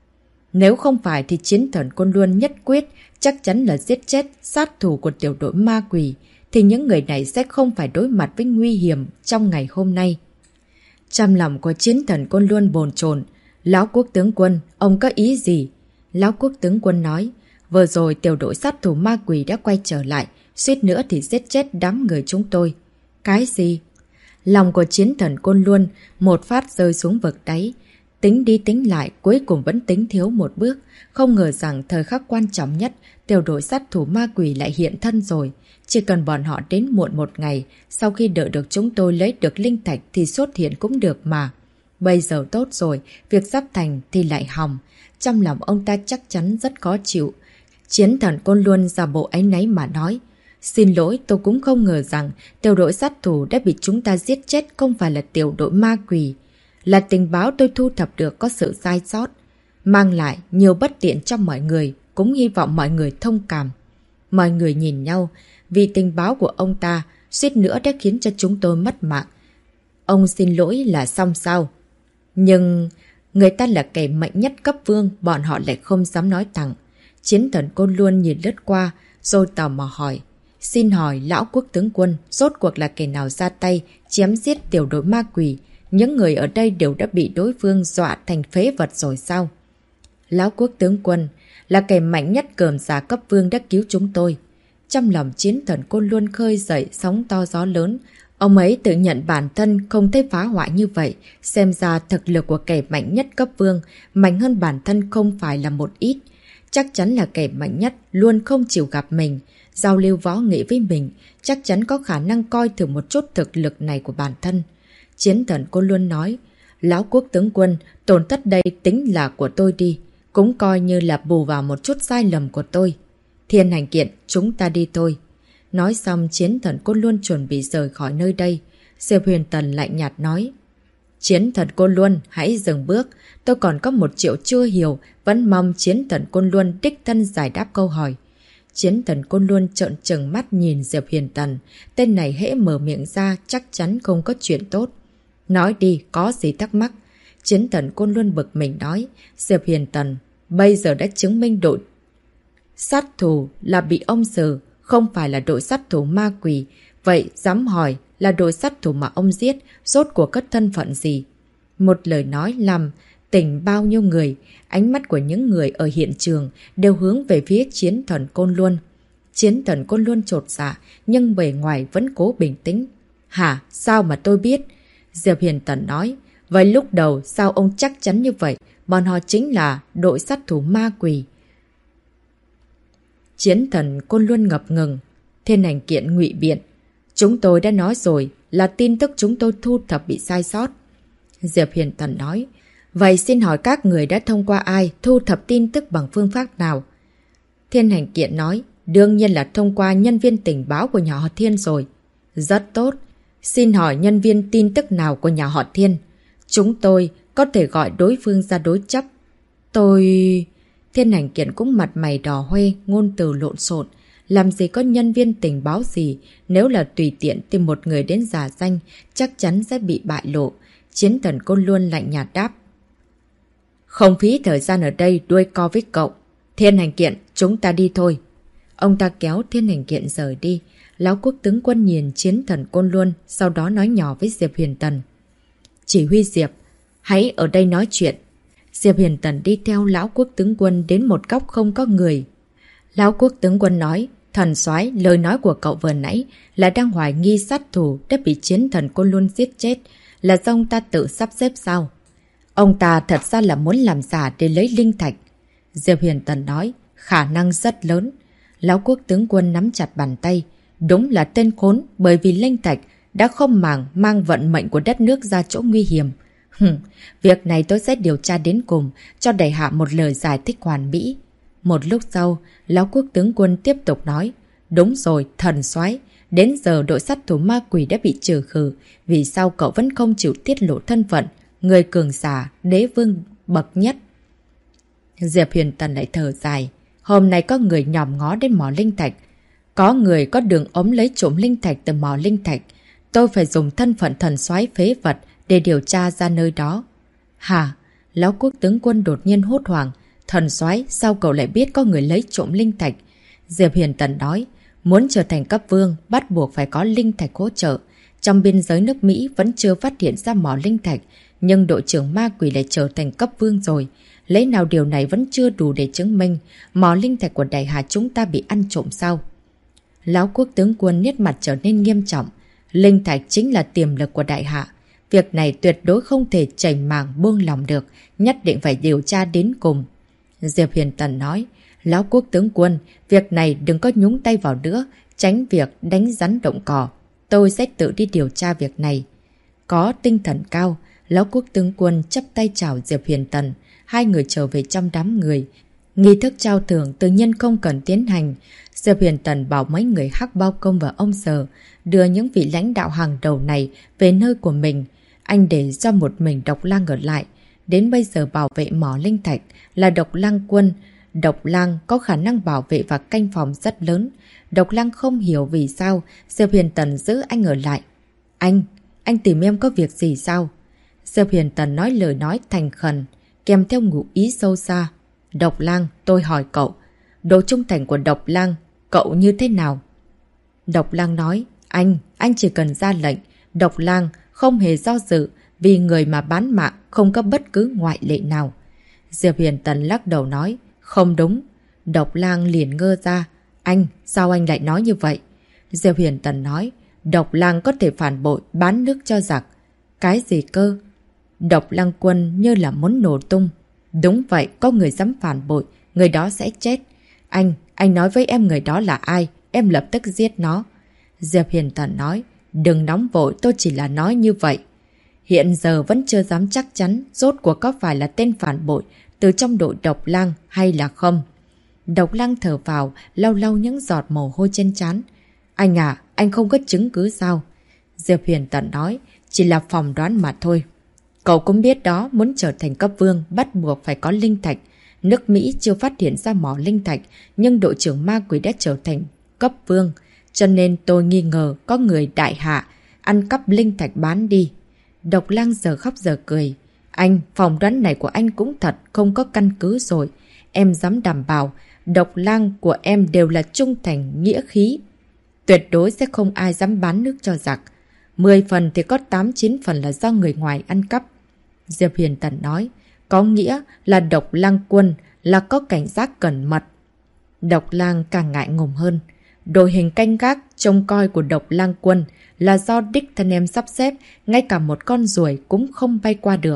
Nếu không phải thì Chiến Thần Côn Luân nhất quyết chắc chắn là giết chết sát thủ của tiểu đội ma quỷ, thì những người này sẽ không phải đối mặt với nguy hiểm trong ngày hôm nay. Trong lòng của Chiến Thần Côn Luân bồn chồn. Lão Quốc Tướng Quân, ông có ý gì? Lão Quốc Tướng Quân nói, vừa rồi tiểu đội sát thủ ma quỷ đã quay trở lại, suýt nữa thì giết chết đám người chúng tôi. Cái gì? Lòng của Chiến Thần Côn Luân một phát rơi xuống vực đáy. Tính đi tính lại, cuối cùng vẫn tính thiếu một bước. Không ngờ rằng thời khắc quan trọng nhất, tiểu đội sát thủ ma quỷ lại hiện thân rồi. Chỉ cần bọn họ đến muộn một ngày, sau khi đợi được chúng tôi lấy được linh thạch thì xuất hiện cũng được mà. Bây giờ tốt rồi, việc sắp thành thì lại hỏng. Trong lòng ông ta chắc chắn rất khó chịu. Chiến Thần Côn Luân giả bộ áy náy mà nói, xin lỗi, tôi cũng không ngờ rằng tiểu đội sát thủ đã bị chúng ta giết chết không phải là tiểu đội ma quỷ. Là tình báo tôi thu thập được có sự sai sót, mang lại nhiều bất tiện cho mọi người, cũng hy vọng mọi người thông cảm. Mọi người nhìn nhau, vì tình báo của ông ta suýt nữa đã khiến cho chúng tôi mất mạng. Ông xin lỗi là xong sao? Nhưng người ta là kẻ mạnh nhất cấp vương, bọn họ lại không dám nói thẳng. Chiến Thần Côn Luân nhìn lướt qua, rồi tò mò hỏi. Xin hỏi Lão Quốc Tướng Quân, rốt cuộc là kẻ nào ra tay chém giết tiểu đội ma quỷ? Những người ở đây đều đã bị đối phương dọa thành phế vật rồi sao? Lão Quốc Tướng Quân là kẻ mạnh nhất cường giả cấp vương đã cứu chúng tôi. Trong lòng Chiến Thần Côn Luân khơi dậy sóng to gió lớn. Ông ấy tự nhận bản thân không thể phá hoại như vậy. Xem ra thực lực của kẻ mạnh nhất cấp vương mạnh hơn bản thân không phải là một ít. Chắc chắn là kẻ mạnh nhất luôn không chịu gặp mình, giao lưu võ nghệ với mình, chắc chắn có khả năng coi thử một chút thực lực này của bản thân. Chiến Thần Côn Luân nói, Lão Quốc Tướng Quân, tổn thất đây tính là của tôi đi, cũng coi như là bù vào một chút sai lầm của tôi. Thiên Hành Kiện, chúng ta đi thôi. Nói xong, Chiến Thần Côn Luân chuẩn bị rời khỏi nơi đây. Diệp Huyền Tần lạnh nhạt nói, Chiến Thần Côn Luân, hãy dừng bước. Tôi còn có một triệu chưa hiểu, vẫn mong Chiến Thần Côn Luân đích thân giải đáp câu hỏi. Chiến Thần Côn Luân trợn trừng mắt nhìn Diệp Huyền Tần. Tên này hễ mở miệng ra chắc chắn không có chuyện tốt. Nói đi, có gì thắc mắc? Chiến Thần Côn Luân bực mình nói. Diệp Huyền Tần, bây giờ đã chứng minh đội sát thủ là bị ông xử, không phải là đội sát thủ ma quỷ. Vậy dám hỏi là đội sát thủ mà ông giết, rốt cuộc cất thân phận gì? Một lời nói làm tỉnh bao nhiêu người, ánh mắt của những người ở hiện trường đều hướng về phía Chiến Thần Côn Luân. Chiến Thần Côn Luân chột dạ, nhưng bề ngoài vẫn cố bình tĩnh. Hả? Sao mà tôi biết? Diệp Huyền Tần nói. Vậy lúc đầu sao ông chắc chắn như vậy? Bọn họ chính là đội sát thủ ma quỷ. Chiến Thần Côn Luân ngập ngừng. Thiên Hành Kiện ngụy biện. Chúng tôi đã nói rồi là tin tức chúng tôi thu thập bị sai sót. Diệp Huyền Tần nói. Vậy xin hỏi các người đã thông qua ai thu thập tin tức bằng phương pháp nào? Thiên Hành Kiện nói. Đương nhiên là thông qua nhân viên tình báo của nhà họ Thiên rồi. Rất tốt. Xin hỏi nhân viên tin tức nào của nhà họ Thiên? Chúng tôi có thể gọi đối phương ra đối chấp. Tôi... Thiên Hành Kiện cũng mặt mày đỏ hoe, ngôn từ lộn xộn. Làm gì có nhân viên tình báo gì, nếu là tùy tiện tìm một người đến giả danh, chắc chắn sẽ bị bại lộ. Chiến Thần Côn Luân lạnh nhạt đáp. Không phí thời gian ở đây đuôi co với cậu. Thiên Hành Kiện, chúng ta đi thôi. Ông ta kéo Thiên Hành Kiện rời đi. Lão Quốc Tướng Quân nhìn Chiến Thần Côn Luân, sau đó nói nhỏ với Diệp Huyền Tần. Chỉ huy Diệp, hãy ở đây nói chuyện. Diệp Huyền Tần đi theo Lão Quốc tướng quân đến một góc không có người. Lão Quốc tướng quân nói, thần soái, lời nói của cậu vừa nãy là đang hoài nghi sát thủ đã bị chiến thần Côn Luân giết chết, là do ông ta tự sắp xếp sao? Ông ta thật ra là muốn làm giả để lấy linh thạch. Diệp Huyền Tần nói, khả năng rất lớn. Lão Quốc tướng quân nắm chặt bàn tay. Đúng là tên khốn, bởi vì linh thạch đã không mang vận mệnh của đất nước ra chỗ nguy hiểm. Việc này tôi sẽ điều tra đến cùng, cho đại hạ một lời giải thích hoàn mỹ. Một lúc sau, Lão Quốc tướng quân tiếp tục nói, đúng rồi, thần soái, đến giờ đội sát thủ ma quỷ đã bị trừ khử, vì sao cậu vẫn không chịu tiết lộ thân phận, người cường giả, đế vương bậc nhất? Diệp Huyền Tần lại thở dài, hôm nay có người nhòm ngó đến mỏ linh thạch, có người có đường ống lấy trộm linh thạch từ mỏ linh thạch, tôi phải dùng thân phận thần soái phế vật để điều tra ra nơi đó. Hả? Lão Quốc tướng quân đột nhiên hốt hoảng, thần soái, sao cậu lại biết có người lấy trộm linh thạch? Diệp Huyền Tần nói, muốn trở thành cấp vương, bắt buộc phải có linh thạch hỗ trợ. Trong biên giới nước Mỹ vẫn chưa phát hiện ra mỏ linh thạch, nhưng đội trưởng ma quỷ lại trở thành cấp vương rồi. Lấy nào điều này vẫn chưa đủ để chứng minh mỏ linh thạch của đại hạ chúng ta bị ăn trộm sao? Lão Quốc tướng quân nét mặt trở nên nghiêm trọng. Linh thạch chính là tiềm lực của đại hạ. Việc này tuyệt đối không thể chảy màng buông lòng được, nhất định phải điều tra đến cùng. Diệp Huyền Tần nói, Lão Quốc tướng quân, việc này đừng có nhúng tay vào nữa, tránh việc đánh rắn động cỏ. Tôi sẽ tự đi điều tra việc này. Có tinh thần cao, Lão Quốc tướng quân chắp tay chào Diệp Huyền Tần, hai người trở về trong đám người. Nghi thức trao thưởng tự nhiên không cần tiến hành. Diệp Huyền Tần bảo mấy người Hắc Bao Công và ông Sở đưa những vị lãnh đạo hàng đầu này về nơi của mình. Anh để cho một mình Độc Lang ở lại. Đến bây giờ bảo vệ mỏ linh thạch là Độc Lang quân. Độc Lang có khả năng bảo vệ và canh phòng rất lớn. Độc Lang không hiểu vì sao Diệp Huyền Tần giữ anh ở lại. Anh tìm em có việc gì sao? Diệp Huyền Tần nói lời nói thành khẩn, kèm theo ngụ ý sâu xa. Độc Lang, tôi hỏi cậu, độ trung thành của Độc Lang, cậu như thế nào? Độc Lang nói, anh chỉ cần ra lệnh. Độc Lang không hề do dự, vì người mà bán mạng không có bất cứ ngoại lệ nào. Diệp Huyền Tần lắc đầu nói, không đúng. Độc Lang liền ngơ ra, sao anh lại nói như vậy? Diệp Huyền Tần nói, Độc Lang có thể phản bội, bán nước cho giặc. Cái gì cơ? Độc Lang quân như là muốn nổ tung. Đúng vậy, có người dám phản bội, người đó sẽ chết. Anh nói với em người đó là ai, em lập tức giết nó. Diệp Huyền Tần nói, đừng nóng vội, tôi chỉ là nói như vậy. Hiện giờ vẫn chưa dám chắc chắn rốt cuộc có phải là tên phản bội từ trong đội Độc Lang hay là không. Độc Lang thở vào, lau lau những giọt mồ hôi trên trán. Anh không có chứng cứ sao? Diệp Huyền Tần nói, chỉ là phỏng đoán mà thôi. Cậu cũng biết đó, muốn trở thành cấp vương bắt buộc phải có linh thạch. Nước Mỹ chưa phát hiện ra mỏ linh thạch, nhưng đội trưởng ma quỷ đã trở thành cấp vương. Cho nên tôi nghi ngờ có người đại hạ ăn cắp linh thạch bán đi. Độc Lang giờ khóc giờ cười. Phỏng đoán này của anh cũng thật không có căn cứ rồi. Em dám đảm bảo Độc Lang của em đều là trung thành nghĩa khí. Tuyệt đối sẽ không ai dám bán nước cho giặc. 10 phần thì có 8-9 phần là do người ngoài ăn cắp. Diệp Huyền Tần nói, có nghĩa là Độc Lang quân là có cảnh giác cẩn mật. Độc Lang càng ngại ngùng hơn. Đội hình canh gác trông coi của Độc Lang quân là do đích thân em sắp xếp, ngay cả một con ruồi cũng không bay qua được.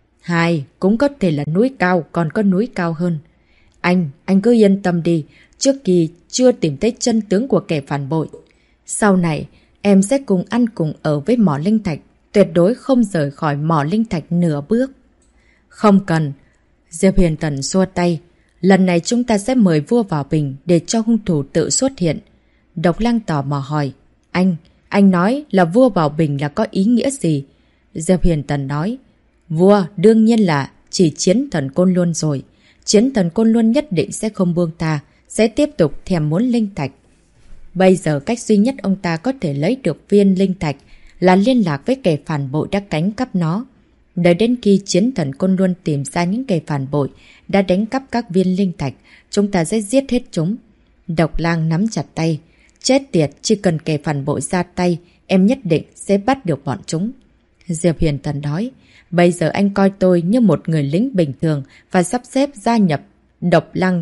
Cũng có thể là núi cao, còn có núi cao hơn. Anh cứ yên tâm đi, trước kỳ chưa tìm thấy chân tướng của kẻ phản bội. Sau này, em sẽ cùng ăn cùng ở với mỏ linh thạch, tuyệt đối không rời khỏi mỏ linh thạch nửa bước. Không cần. Diệp Huyền Tần xua tay. Lần này chúng ta sẽ mời vua vào bình để cho hung thủ tự xuất hiện. Độc Lang tò mò hỏi. Anh nói là vua vào bình là có ý nghĩa gì? Diệp Huyền Tần nói. Vua đương nhiên là chỉ chiến thần Côn Luân rồi. Chiến thần Côn Luân nhất định sẽ không buông ta, sẽ tiếp tục thèm muốn linh thạch. Bây giờ cách duy nhất ông ta có thể lấy được viên linh thạch là liên lạc với kẻ phản bội đã đánh cắp nó. Đợi đến khi chiến thần Côn Luân tìm ra những kẻ phản bội đã đánh cắp các viên linh thạch, chúng ta sẽ giết hết chúng. Độc Lang nắm chặt tay. Chết tiệt, chỉ cần kẻ phản bội ra tay, em nhất định sẽ bắt được bọn chúng. Diệp Huyền Tần nói, bây giờ anh coi tôi như một người lính bình thường và sắp xếp gia nhập Độc Lăng.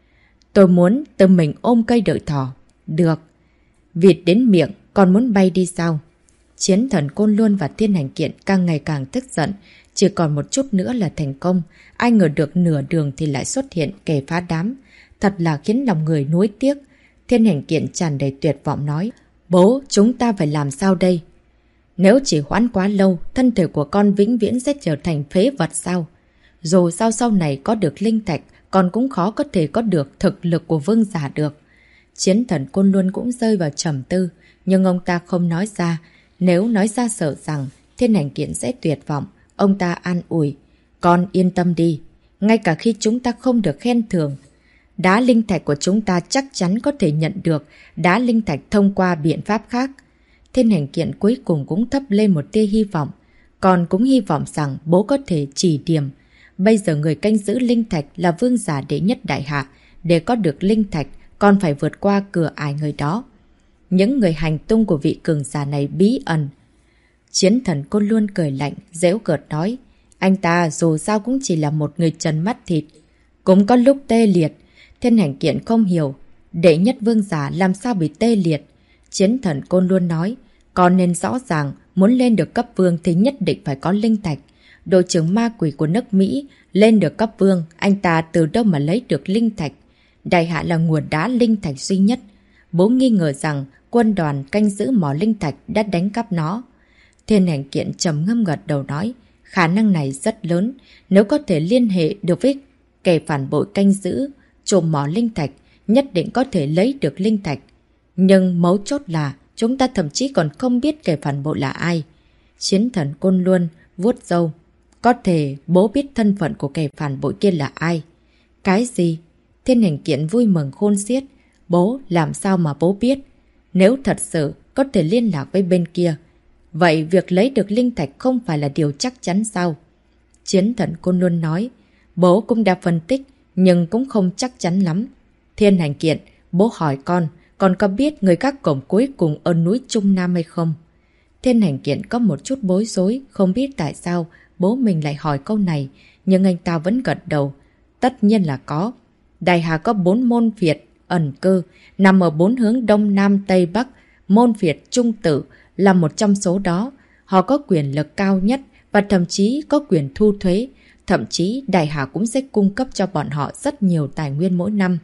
Tôi muốn tự mình ôm cây đợi thỏ. Được. Vịt đến miệng, còn muốn bay đi sao? Chiến thần Côn Luân và Thiên Hành Kiện càng ngày càng tức giận. Chỉ còn một chút nữa là thành công. Ai ngờ được nửa đường thì lại xuất hiện kẻ phá đám. Thật là khiến lòng người nuối tiếc. Thiên Hành Kiện tràn đầy tuyệt vọng nói, bố, chúng ta phải làm sao đây? Nếu chỉ hoãn quá lâu, thân thể của con vĩnh viễn sẽ trở thành phế vật sao? Dù sao sau này có được linh thạch, con cũng khó có thể có được thực lực của vương giả được. Chiến thần Côn Luân cũng rơi vào trầm tư, nhưng ông ta không nói ra. Nếu nói ra sợ rằng Thiên Hành Kiện sẽ tuyệt vọng, ông ta an ủi. Con yên tâm đi, ngay cả khi chúng ta không được khen thưởng, đá linh thạch của chúng ta chắc chắn có thể nhận được đá linh thạch thông qua biện pháp khác. Thiên Hành Kiện cuối cùng cũng thắp lên một tia hy vọng. Con cũng hy vọng rằng bố có thể chỉ điểm. Bây giờ người canh giữ linh thạch là vương giả đệ nhất đại hạ. Để có được linh thạch, con phải vượt qua cửa ải người đó. Những người hành tung của vị cường giả này bí ẩn. Chiến thần Côn Luân cười lạnh, giễu cợt nói. Anh ta dù sao cũng chỉ là một người trần mắt thịt. Cũng có lúc tê liệt. Thiên Hành Kiện không hiểu. Đệ nhất vương giả làm sao bị tê liệt. Chiến thần Côn Luân nói. Con nên rõ ràng, muốn lên được cấp vương thì nhất định phải có linh thạch. Đội trưởng ma quỷ của nước Mỹ lên được cấp vương, anh ta từ đâu mà lấy được linh thạch? Đại hạ là nguồn đá linh thạch duy nhất. Bố nghi ngờ rằng quân đoàn canh giữ mỏ linh thạch đã đánh cắp nó. Thiên Hành Kiện trầm ngâm gật đầu nói, khả năng này rất lớn. Nếu có thể liên hệ được với kẻ phản bội canh giữ trộm mỏ linh thạch, nhất định có thể lấy được linh thạch. Nhưng mấu chốt là chúng ta thậm chí còn không biết kẻ phản bội là ai. Chiến thần Côn Luân vuốt râu. Có thể bố biết thân phận của kẻ phản bội kia là ai. Cái gì? Thiên Hành Kiện vui mừng khôn xiết. Bố làm sao mà bố biết? Nếu thật sự có thể liên lạc với bên kia, vậy việc lấy được linh thạch không phải là điều chắc chắn sao? Chiến thần Côn Luân nói. Bố cũng đã phân tích, nhưng cũng không chắc chắn lắm. Thiên Hành Kiện, bố hỏi con có biết người gác cổng cuối cùng ở núi Trung Nam hay không? Thiên Hành Kiện có một chút bối rối, không biết tại sao bố mình lại hỏi câu này, nhưng anh ta vẫn gật đầu. Tất nhiên là có. Đại Hà có 4 môn phiệt ẩn cư, nằm ở 4 hướng Đông Nam Tây Bắc. Môn phiệt Trung Tử là một trong số đó. Họ có quyền lực cao nhất và thậm chí có quyền thu thuế. Thậm chí Đại Hà cũng sẽ cung cấp cho bọn họ rất nhiều tài nguyên mỗi năm.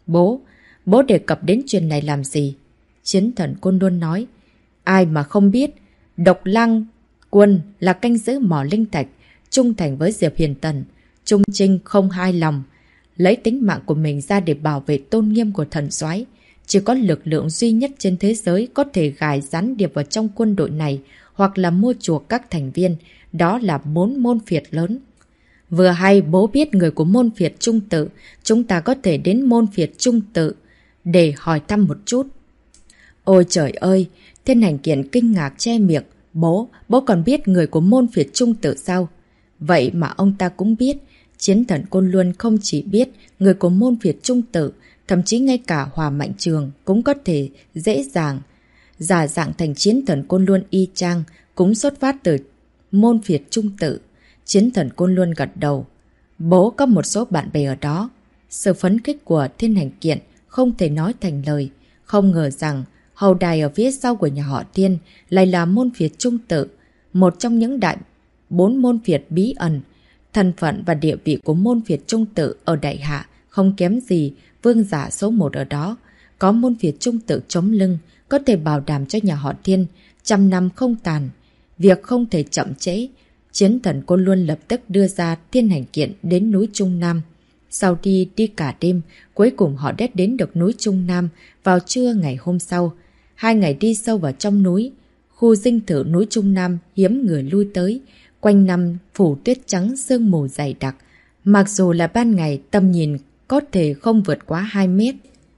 Bố đề cập đến chuyện này làm gì? Chiến thần Côn Luân nói. Ai mà không biết, Độc Lăng Quân là canh giữ mỏ linh thạch, trung thành với Diệp Huyền Tần, trung trinh không hai lòng, lấy tính mạng của mình ra để bảo vệ tôn nghiêm của thần soái. Chỉ có lực lượng duy nhất trên thế giới có thể gài gián điệp vào trong quân đội này hoặc là mua chuộc các thành viên, đó là 4 môn phiệt lớn. Vừa hay bố biết người của môn phiệt Trung Tự, chúng ta có thể đến môn phiệt Trung Tự để hỏi thăm một chút. Ôi trời ơi! Thiên Hành Kiện kinh ngạc che miệng. Bố còn biết người của môn phiệt Trung Tự sao? Vậy mà ông ta cũng biết. Chiến thần Côn Luân không chỉ biết người của môn phiệt Trung Tự, thậm chí ngay cả Hòa Mạnh Trường cũng có thể dễ dàng giả dạng thành chiến thần Côn Luân y chang, cũng xuất phát từ môn phiệt Trung Tự. Chiến thần Côn Luân gật đầu. Bố có một số bạn bè ở đó. Sự phấn khích của Thiên Hành Kiện không thể nói thành lời. Không ngờ rằng hậu đài ở phía sau của nhà họ Thiên lại là môn phiệt Trung Tự, một trong những đại 4 môn phiệt bí ẩn. Thân phận và địa vị của môn phiệt Trung Tự ở Đại Hạ không kém gì vương giả số 1 ở đó. Có môn phiệt Trung Tự chống lưng, có thể bảo đảm cho nhà họ Thiên trăm năm không tàn. Việc không thể chậm trễ. Chiến thần Côn Luân lập tức đưa ra Thiên Hành Kiện đến núi Trung Nam. Sau đi cả đêm, cuối cùng họ đã đến được núi Trung Nam vào trưa ngày hôm sau. 2 ngày đi sâu vào trong núi. Khu dinh thự núi Trung Nam hiếm người lui tới. Quanh năm phủ tuyết trắng sương mù dày đặc. Mặc dù là ban ngày tầm nhìn có thể không vượt quá 2 mét.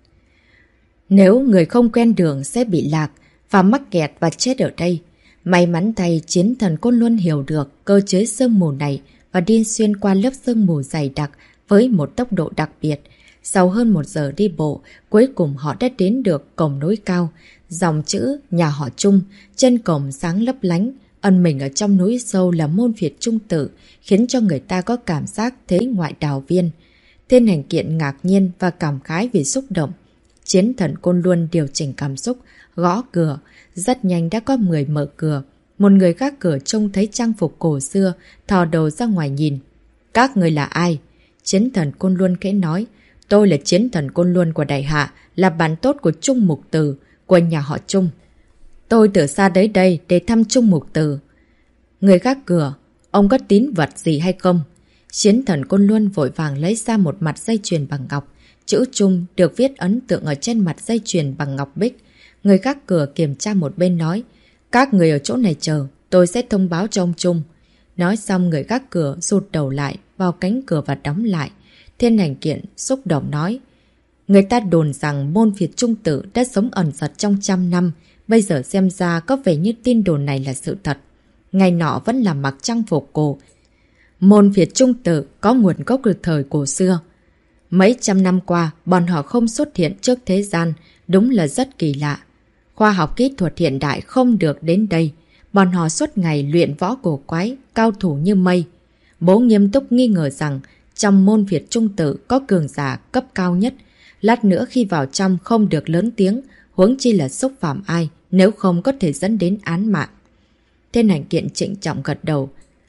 Nếu người không quen đường sẽ bị lạc và mắc kẹt và chết ở đây. May mắn thay chiến thần Côn Luân hiểu được cơ chế sương mù này và đi xuyên qua lớp sương mù dày đặc với một tốc độ đặc biệt. Sau hơn 1 giờ đi bộ, cuối cùng họ đã đến được cổng núi cao. Dòng chữ nhà họ Trung trên cổng sáng lấp lánh, Ẩn mình ở trong núi sâu là môn phiệt trung tử, khiến cho người ta có cảm giác thế ngoại đào viên. Thiên Hành Kiện ngạc nhiên và cảm khái vì xúc động. Chiến thần Côn Luân điều chỉnh cảm xúc, gõ cửa. Rất nhanh đã có người mở cửa. Một người gác cửa trông thấy trang phục cổ xưa, thò đầu ra ngoài nhìn. Các người là ai? Chiến thần Côn Luân khẽ nói. Tôi là chiến thần Côn Luân của Đại Hạ, là bạn tốt của Trung Mục Tử, của nhà họ Trung. Tôi từ xa tới đây để thăm Trung Mục Tử. Người gác cửa, ông có tín vật gì hay không? Chiến thần Côn Luân vội vàng lấy ra một mặt dây chuyền bằng ngọc. Chữ Trung được viết ấn tượng ở trên mặt dây chuyền bằng ngọc bích. Người gác cửa kiểm tra một bên nói. Các người ở chỗ này chờ, tôi sẽ thông báo cho ông Trung. Nói xong người gác cửa rụt đầu lại vào cánh cửa và đóng lại. Thiên Hành Kiện xúc động nói. Người ta đồn rằng môn phiệt trung tử đã sống ẩn giật trong 100 năm. Bây giờ xem ra có vẻ như tin đồn này là sự thật. Ngày nọ vẫn là mặc trang phục cổ. Môn phiệt trung tử có nguồn gốc từ thời cổ xưa. Mấy trăm năm qua, bọn họ không xuất hiện trước thế gian. Đúng là rất kỳ lạ. Khoa học kỹ thuật hiện đại không được đến đây. Bọn họ suốt ngày luyện võ cổ quái, cao thủ như mây. Bố nghiêm túc nghi ngờ rằng trong môn phiệt trung tử có cường giả cấp cao nhất. Lát nữa khi vào trong không được lớn tiếng, huống chi là xúc phạm ai, nếu không có thể dẫn đến án mạng. Thiên Hành Kiện trịnh trọng gật đầu.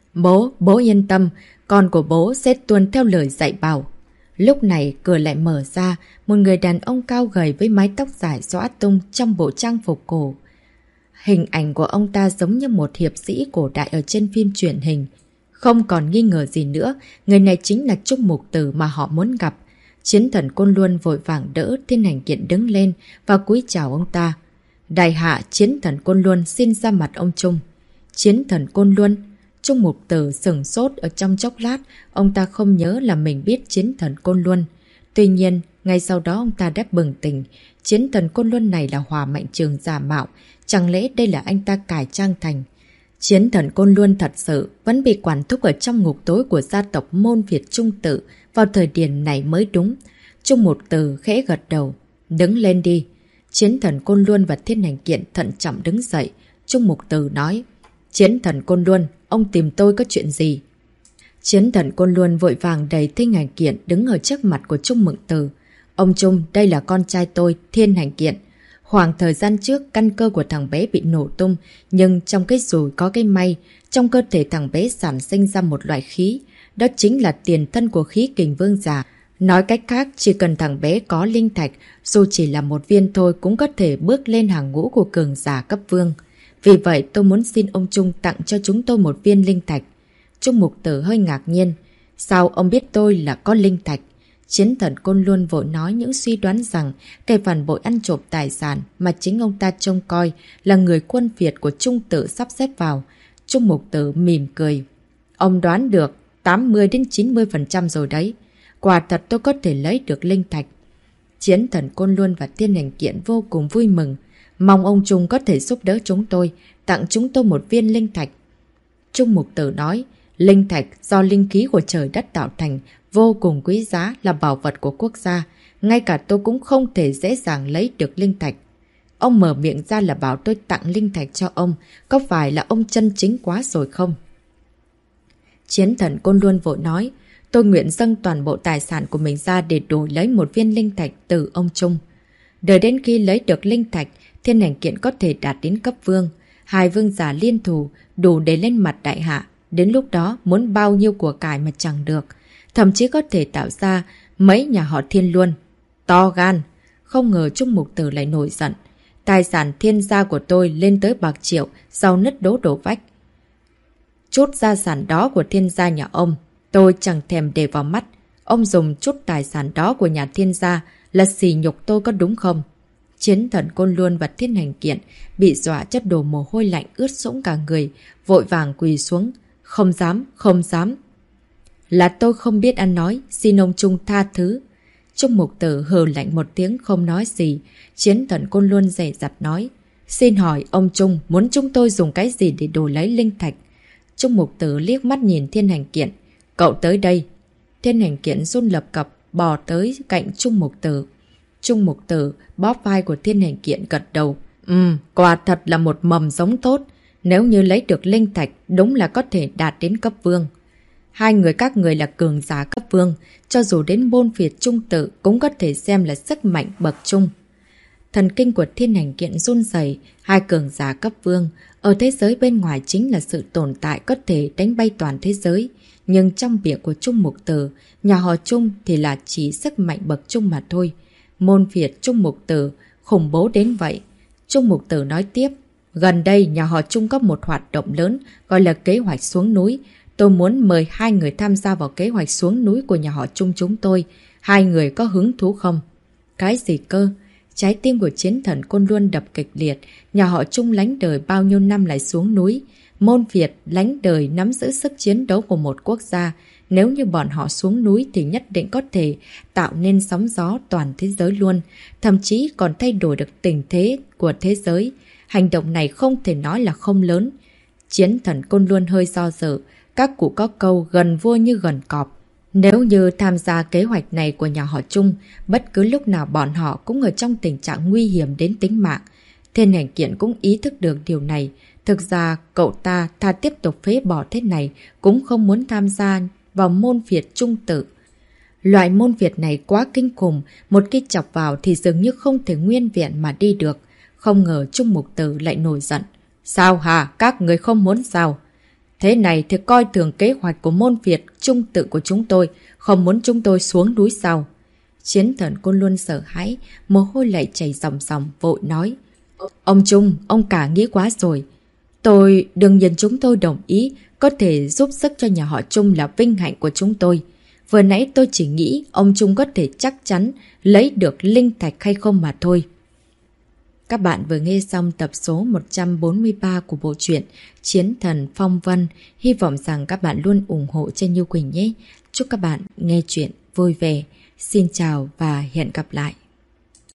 Bố yên tâm, con của bố sẽ tuân theo lời dạy bảo. Lúc này cửa lại mở ra, một người đàn ông cao gầy với mái tóc dài xõa tung trong bộ trang phục cổ. Hình ảnh của ông ta giống như một hiệp sĩ cổ đại ở trên phim truyền hình. Không còn nghi ngờ gì nữa, người này chính là Trung Mục Tử mà họ muốn gặp. Chiến thần Côn Luân vội vàng đỡ Thiên Hành Kiện đứng lên và cúi chào ông ta. Đại hạ chiến thần Côn Luân xin ra mặt ông Trung. Chiến thần Côn Luân. Trung Mục Tử sửng sốt ở trong chốc lát, ông ta không nhớ là mình biết chiến thần Côn Luân. Tuy nhiên, ngay sau đó ông ta đã bừng tỉnh. Chiến thần Côn Luân này là Hỏa Mạnh Trường giả mạo, chẳng lẽ đây là anh ta cải trang thành. Chiến thần Côn Luân thật sự vẫn bị quản thúc ở trong ngục tối của gia tộc môn Việt Trung Tử vào thời điểm này mới đúng. Trung Mục Tử khẽ gật đầu. Đứng lên đi. Chiến thần Côn Luân và Thiên Hành Kiện thận trọng đứng dậy. Trung Mục Tử nói. Chiến thần Côn Luân, ông tìm tôi có chuyện gì? Chiến thần Côn Luân vội vàng đẩy Thiên Hành Kiện đứng ở trước mặt của Trung Mục Tử. Ông Trung, đây là con trai tôi, Thiên Hành Kiện. Khoảng thời gian trước, căn cơ của thằng bé bị nổ tung, nhưng trong cái rùi có cái may, trong cơ thể thằng bé sản sinh ra một loại khí. Đó chính là tiền thân của khí kình vương giả. Nói cách khác, chỉ cần thằng bé có linh thạch, dù chỉ là một viên thôi cũng có thể bước lên hàng ngũ của cường giả cấp vương. Vì vậy tôi muốn xin ông Trung tặng cho chúng tôi một viên linh thạch. Trung Mục Tử hơi ngạc nhiên. Sao ông biết tôi là có linh thạch? Chiến thần Côn Luân vội nói những suy đoán rằng kẻ phản bội ăn trộm tài sản mà chính ông ta trông coi là người quân Việt của Trung Tử sắp xếp vào. Trung Mục Tử mỉm cười. Ông đoán được 80-90% rồi đấy. Quả thật tôi có thể lấy được linh thạch. Chiến thần Côn Luân và Thiên Hành Kiện vô cùng vui mừng. Mong ông Trung có thể giúp đỡ chúng tôi, tặng chúng tôi một viên linh thạch. Trung Mục Tử nói, linh thạch do linh khí của trời đất tạo thành, vô cùng quý giá, là bảo vật của quốc gia. Ngay cả tôi cũng không thể dễ dàng lấy được linh thạch. Ông mở miệng ra là bảo tôi tặng linh thạch cho ông, có phải là ông chân chính quá rồi không? Chiến thần Côn Luân vội nói, tôi nguyện dâng toàn bộ tài sản của mình ra để đổi lấy một viên linh thạch từ ông Trung. Đợi đến khi lấy được linh thạch, Thiên Hành Kiện có thể đạt đến cấp vương. Hai vương giả liên thủ đủ để lên mặt đại hạ. Đến lúc đó muốn bao nhiêu của cải mà chẳng được. Thậm chí có thể tạo ra mấy nhà họ Thiên luôn. To gan. Không ngờ Trung Mục Tử lại nổi giận. Tài sản Thiên gia của tôi lên tới bạc triệu, giàu nứt đổ vách. Chút gia sản đó của Thiên gia nhà ông, tôi chẳng thèm để vào mắt. Ông dùng chút tài sản đó của nhà Thiên gia là sỉ nhục tôi có đúng không? Chiến thần Côn Luân và Thiên Hành Kiện bị dọa chất đổ mồ hôi lạnh ướt sũng cả người, vội vàng quỳ xuống. Không dám, không dám. Là tôi không biết ăn nói, xin ông Trung tha thứ. Trung Mục Tử hừ lạnh một tiếng không nói gì. Chiến thần Côn Luân dè dặt nói. Xin hỏi ông Trung muốn chúng tôi dùng cái gì để đổi lấy linh thạch? Trung Mục Tử liếc mắt nhìn Thiên Hành Kiện. Cậu tới đây. Thiên Hành Kiện run lập cập bò tới cạnh Trung Mục Tử. Trung Mục Tử bóp vai của Thiên Hành Kiện gật đầu. Quả thật là một mầm giống tốt. Nếu như lấy được linh thạch, đúng là có thể đạt đến cấp vương. Hai người các người là cường giả cấp vương, cho dù đến môn phiệt trung tự cũng có thể xem là sức mạnh bậc trung. Thần kinh của Thiên Hành Kiện run rẩy, hai cường giả cấp vương, ở thế giới bên ngoài chính là sự tồn tại có thể đánh bay toàn thế giới. Nhưng trong miệng của Trung Mục Tử, nhà họ Trung thì là chỉ sức mạnh bậc trung mà thôi. Môn phiệt Trung Mục Tử khủng bố đến vậy. Trung Mục Tử nói tiếp, gần đây nhà họ Trung có một hoạt động lớn gọi là kế hoạch xuống núi. Tôi muốn mời hai người tham gia vào kế hoạch xuống núi của nhà họ Trung chúng tôi. Hai người có hứng thú không? Cái gì cơ? Trái tim của chiến thần Côn Luân đập kịch liệt. Nhà họ Trung lánh đời bao nhiêu năm lại xuống núi. Môn Việt lánh đời nắm giữ sức chiến đấu của một quốc gia. Nếu như bọn họ xuống núi thì nhất định có thể tạo nên sóng gió toàn thế giới luôn. Thậm chí còn thay đổi được tình thế của thế giới. Hành động này không thể nói là không lớn. Chiến thần Côn Luân hơi do dự. Các cụ có câu gần vua như gần cọp. Nếu như tham gia kế hoạch này của nhà họ Trung, bất cứ lúc nào bọn họ cũng ở trong tình trạng nguy hiểm đến tính mạng. Thiên Hành Kiện cũng ý thức được điều này. Thực ra, cậu ta thà tiếp tục phế bỏ thế này cũng không muốn tham gia vào môn Việt Trung tự. Loại môn Việt này quá kinh khủng, một khi chọc vào thì dường như không thể nguyên vẹn mà đi được. Không ngờ Trung Mục Tử lại nổi giận. Sao hả? Các người không muốn sao? Thế này thì coi thường kế hoạch của môn Việt Trung tự của chúng tôi, không muốn chúng tôi xuống núi sao? Chiến thần Côn Luân sợ hãi, mồ hôi lại chảy ròng ròng, vội nói. Ông Trung, ông cả nghĩ quá rồi. Đương nhiên chúng tôi đồng ý, có thể giúp sức cho nhà họ Trung là vinh hạnh của chúng tôi. Vừa nãy tôi chỉ nghĩ ông Trung có thể chắc chắn lấy được linh thạch hay không mà thôi. Các bạn vừa nghe xong tập số 143 của bộ truyện Chiến Thần Phong Vân. Hy vọng rằng các bạn luôn ủng hộ cho Như Quỳnh nhé. Chúc các bạn nghe chuyện vui vẻ. Xin chào và hẹn gặp lại.